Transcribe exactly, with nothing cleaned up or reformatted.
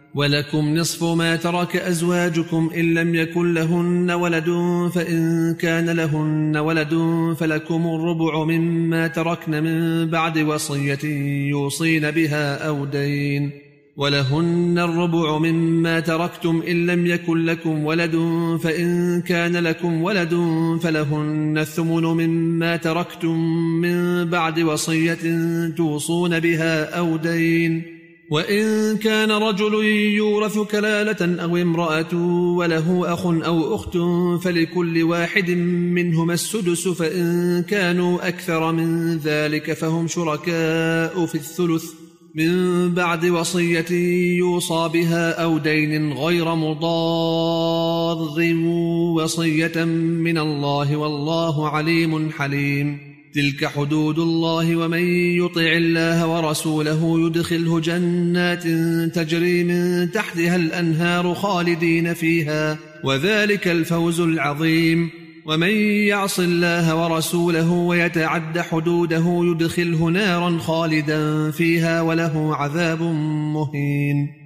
ولكم نصف ما ترك أزواجكم إن لم يكن لهن ولد، فإن كان لهن ولد فلكم الربع مما تركن من بعد وصية يوصين بها أو دين، ولهن الربع مما تركتم إن لم يكن لكم ولد، فإن كان لكم ولد فلهن الثمن مما تركتم من بعد وصية توصون بها أو دين. وإن كان رجل يورث كلالة أو امرأة وله أخ أو أخت فلكل واحد منهما السدس، فإن كانوا أكثر من ذلك فهم شركاء في الثلث من بعد وصية يوصى بها أو دين غير مضار، وصية من الله والله عليم حليم. تلك حدود الله، ومن يطع الله ورسوله يدخله جنات تجري من تحتها الأنهار خالدين فيها، وذلك الفوز العظيم. ومن يعص الله ورسوله ويتعد حدوده يدخله نارا خالدا فيها وله عذاب مهين.